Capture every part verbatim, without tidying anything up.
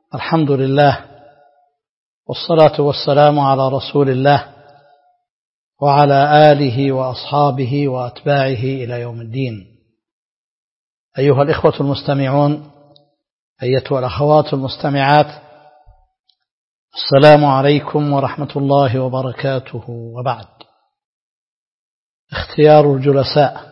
الحمد لله والصلاة والسلام على رسول الله وعلى آله وأصحابه وأتباعه إلى يوم الدين. أيها الإخوة المستمعون، أيتها الأخوات المستمعات، السلام عليكم ورحمة الله وبركاته. وبعد، اختيار الجلساء.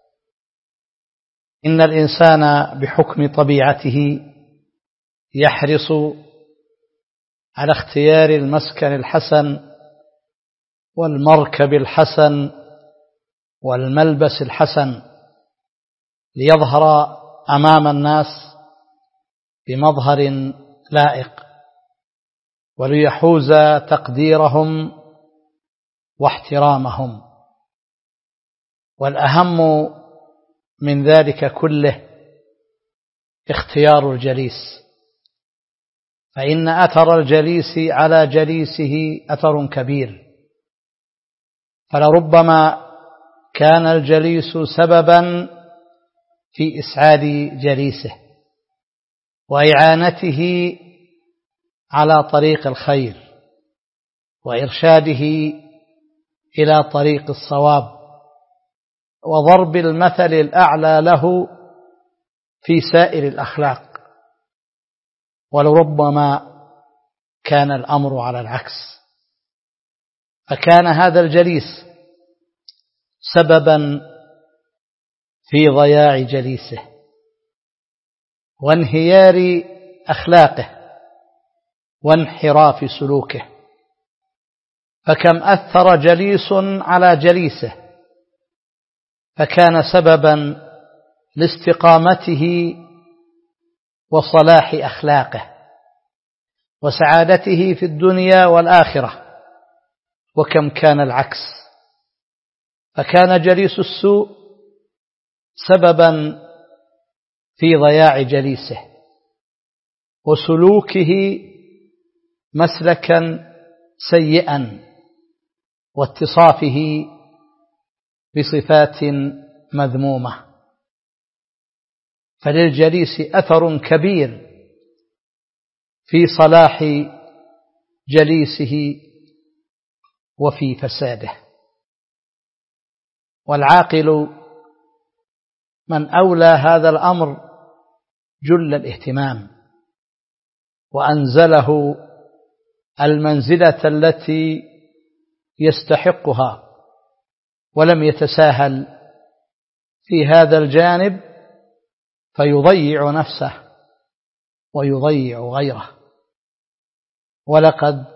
إن الإنسان بحكم طبيعته يحرص على اختيار المسكن الحسن والمركب الحسن والملبس الحسن ليظهر أمام الناس بمظهر لائق وليحوز تقديرهم واحترامهم. والأهم من ذلك كله اختيار الجليس، فإن أثر الجليس على جليسه أثر كبير، فلربما كان الجليس سببا في إسعاد جليسه وإعانته على طريق الخير وإرشاده إلى طريق الصواب وضرب المثل الأعلى له في سائر الأخلاق. ولربما كان الأمر على العكس، فكان هذا الجليس سببا في ضياع جليسه وانهيار أخلاقه وانحراف سلوكه. فكم أثر جليس على جليسه فكان سببا لاستقامته وصلاح أخلاقه وسعادته في الدنيا والآخرة، وكم كان العكس، فكان جليس السوء سببا في ضياع جليسه وسلوكه مسلكا سيئا واتصافه بصفات مذمومة. فللجليس أثر كبير في صلاح جليسه وفي فساده. والعاقل من أولى هذا الأمر جل الاهتمام وأنزله المنزلة التي يستحقها، ولم يتساهل في هذا الجانب فيضيع نفسه ويضيع غيره. ولقد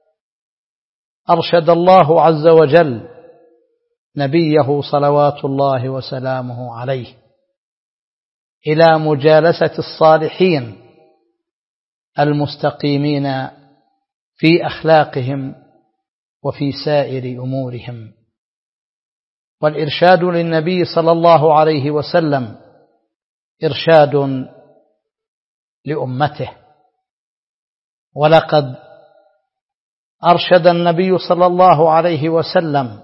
أرشد الله عز وجل نبيه صلوات الله وسلامه عليه إلى مجالسة الصالحين المستقيمين في أخلاقهم وفي سائر أمورهم. والإرشاد للنبي صلى الله عليه وسلم إرشاد لأمته. ولقد أرشد النبي صلى الله عليه وسلم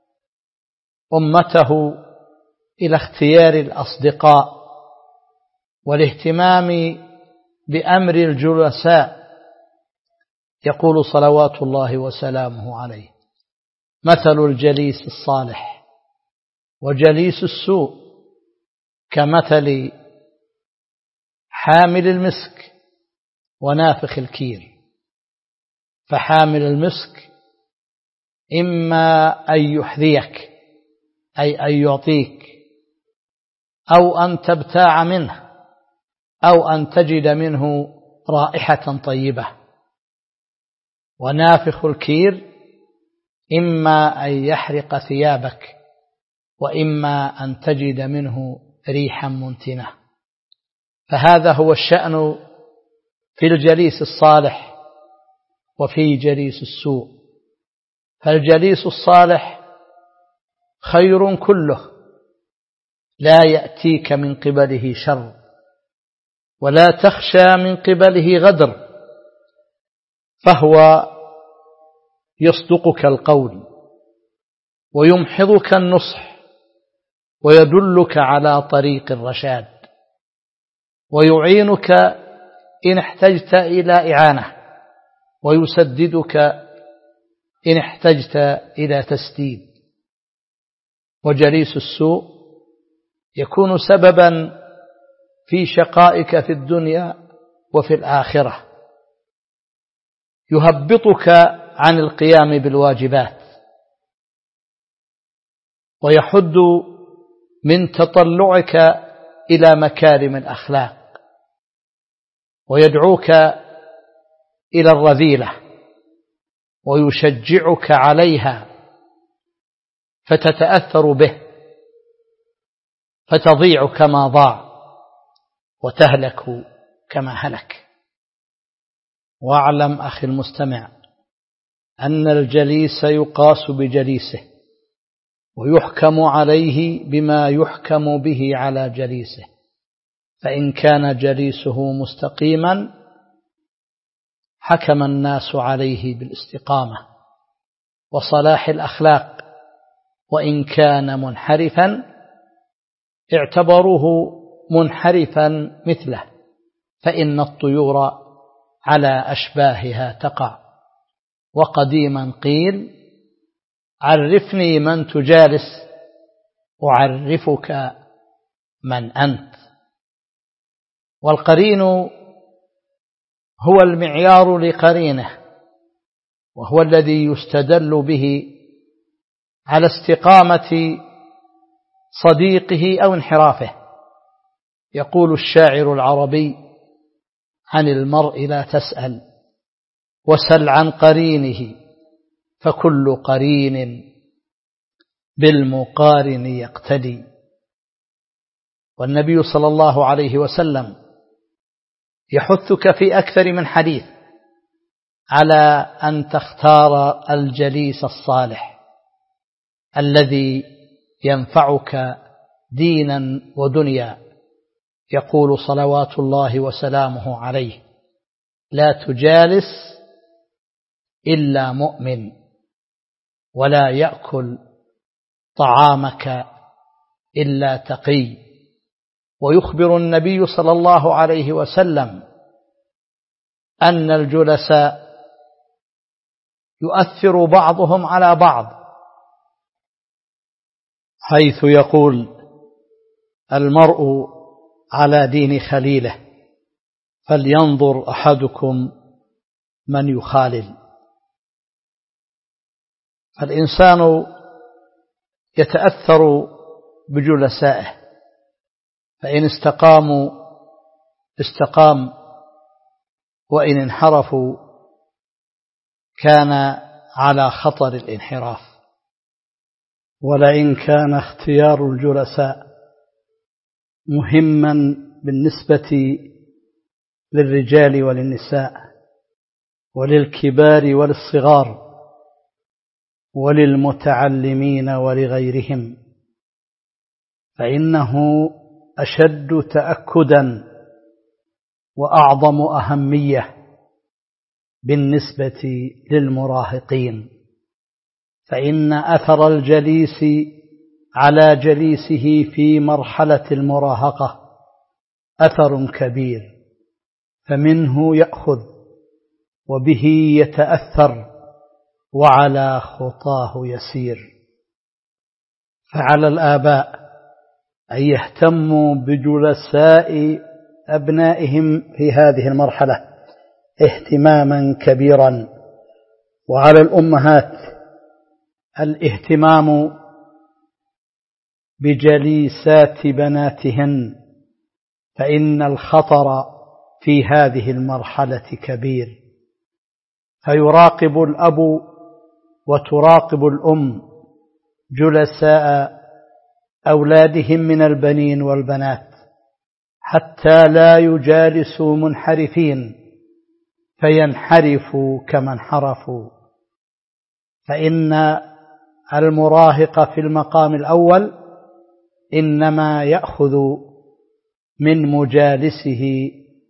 أمته إلى اختيار الأصدقاء والاهتمام بأمر الجلساء. يقول صلوات الله وسلامه عليه: مثل الجليس الصالح وجليس السوء كمثل حامل المسك ونافخ الكير. فحامل المسك إما أن يحذيك، أي أن يعطيك، أو أن تبتاع منه، أو أن تجد منه رائحة طيبة. ونافخ الكير إما أن يحرق ثيابك، وإما أن تجد منه ريحا منتنة. فهذا هو الشأن في الجليس الصالح وفي جليس السوء. فالجليس الصالح خير كله، لا يأتيك من قبله شر، ولا تخشى من قبله غدر، فهو يصدقك القول ويمحضك النصح ويدلك على طريق الرشاد ويعينك إن احتجت إلى إعانة، ويسددك إن احتجت إلى تسديد. وجليس السوء يكون سببا في شقائك في الدنيا وفي الآخرة، يهبطك عن القيام بالواجبات، ويحد من تطلعك إلى مكارم الأخلاق، ويدعوك إلى الرذيلة، ويشجعك عليها فتتأثر به، فتضيع كما ضاع، وتهلك كما هلك. واعلم أخي المستمع أن الجليس يقاس بجليسه، ويحكم عليه بما يحكم به على جليسه. فإن كان جليسه مستقيما حكم الناس عليه بالاستقامة وصلاح الأخلاق، وإن كان منحرفا اعتبروه منحرفا مثله، فإن الطيور على أشباهها تقع. وقديما قيل: عرفني من تجالس أعرفك من أنت. والقرين هو المعيار لقرينه، وهو الذي يستدل به على استقامة صديقه أو انحرافه. يقول الشاعر العربي: عن المرء لا تسأل وسل عن قرينه، فكل قرين بالمقارن يقتدي. والنبي صلى الله عليه وسلم يحثك في أكثر من حديث على أن تختار الجليس الصالح الذي ينفعك دينا ودنيا. يقول صلوات الله وسلامه عليه: لا تجالس إلا مؤمن، ولا يأكل طعامك إلا تقي. ويخبر النبي صلى الله عليه وسلم أن الجلساء يؤثر بعضهم على بعض، حيث يقول: المرء على دين خليله، فلينظر أحدكم من يخالل. الإنسان يتأثر بجلسائه، فإن استقاموا استقام، وإن انحرفوا كان على خطر الانحراف. ولئن كان اختيار الجلساء مهما بالنسبة للرجال وللنساء وللكبار وللصغار وللمتعلمين ولغيرهم، فإنه أشد تأكدا وأعظم أهمية بالنسبة للمراهقين، فإن أثر الجليس على جليسه في مرحلة المراهقة أثر كبير، فمنه يأخذ وبه يتأثر وعلى خطاه يسير. فعلى الآباء أن يهتموا بجلساء أبنائهم في هذه المرحلة اهتماما كبيرا، وعلى الأمهات الاهتمام بجليسات بناتهن، فإن الخطر في هذه المرحلة كبير. فيراقب الأب وتراقب الأم جلساء أولادهم من البنين والبنات، حتى لا يجالسوا منحرفين فينحرفوا كما انحرفوا. فإن المراهق في المقام الأول إنما يأخذ من مجالسه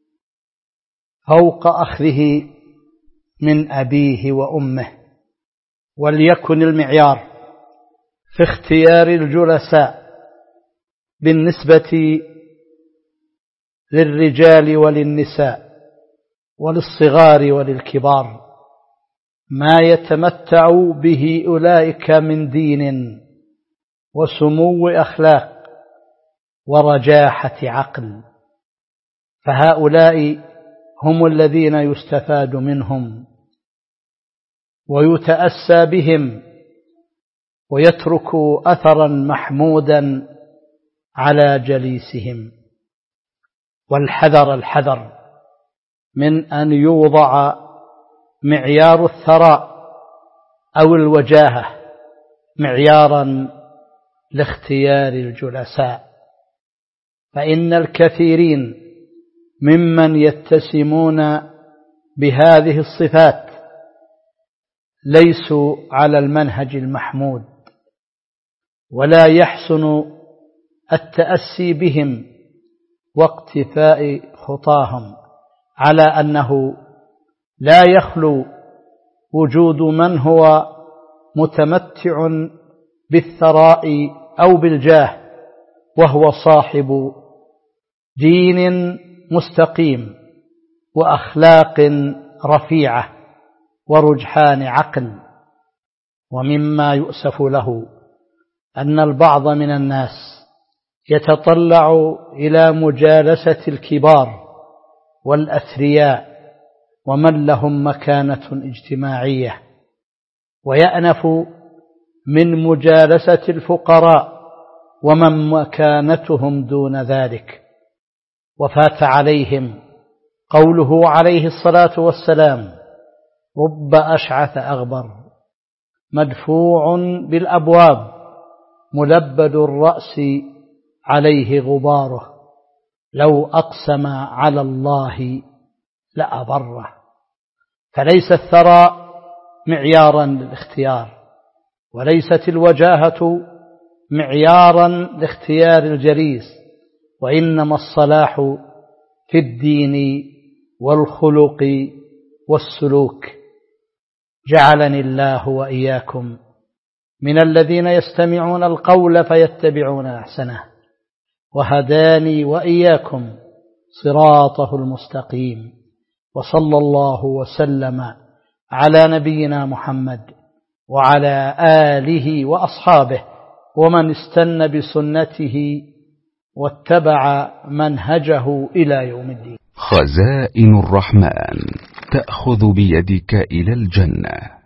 فوق أخذه من أبيه وأمه. وليكن المعيار في اختيار الجلساء بالنسبة للرجال وللنساء وللصغار وللكبار ما يتمتع به أولئك من دين وسمو أخلاق ورجاحة عقل، فهؤلاء هم الذين يستفاد منهم ويتأسى بهم ويترك أثرا محمودا على جليسهم. والحذر الحذر من أن يوضع معيار الثراء أو الوجاهة معيارا لاختيار الجلساء، فإن الكثيرين ممن يتسمون بهذه الصفات ليسوا على المنهج المحمود، ولا يحسن التأسي بهم واقتفاء خطاهم، على أنه لا يخلو وجود من هو متمتع بالثراء أو بالجاه وهو صاحب دين مستقيم وأخلاق رفيعة ورجحان عقل. ومما يؤسف له أن البعض من الناس يتطلع إلى مجالسة الكبار والأثرياء ومن لهم مكانة اجتماعية، ويأنف من مجالسة الفقراء ومن مكانتهم دون ذلك، وفات عليهم قوله عليه الصلاة والسلام: رب أشعث أغبر مدفوع بالأبواب ملبد الرأس عليه غباره لو أقسم على الله لأبره. فليس الثراء معيارا للاختيار، وليست الوجاهة معيارا لاختيار الجليس، وإنما الصلاح في الدين والخلق والسلوك. جعلني الله وإياكم من الذين يستمعون القول فيتبعون أحسنه، وهداني وإياكم صراطه المستقيم. وصلى الله وسلم على نبينا محمد وعلى آله وأصحابه ومن استنى بسنته واتبع منهجه إلى يوم الدين. خزائن الرحمن تأخذ بيدك إلى الجنة.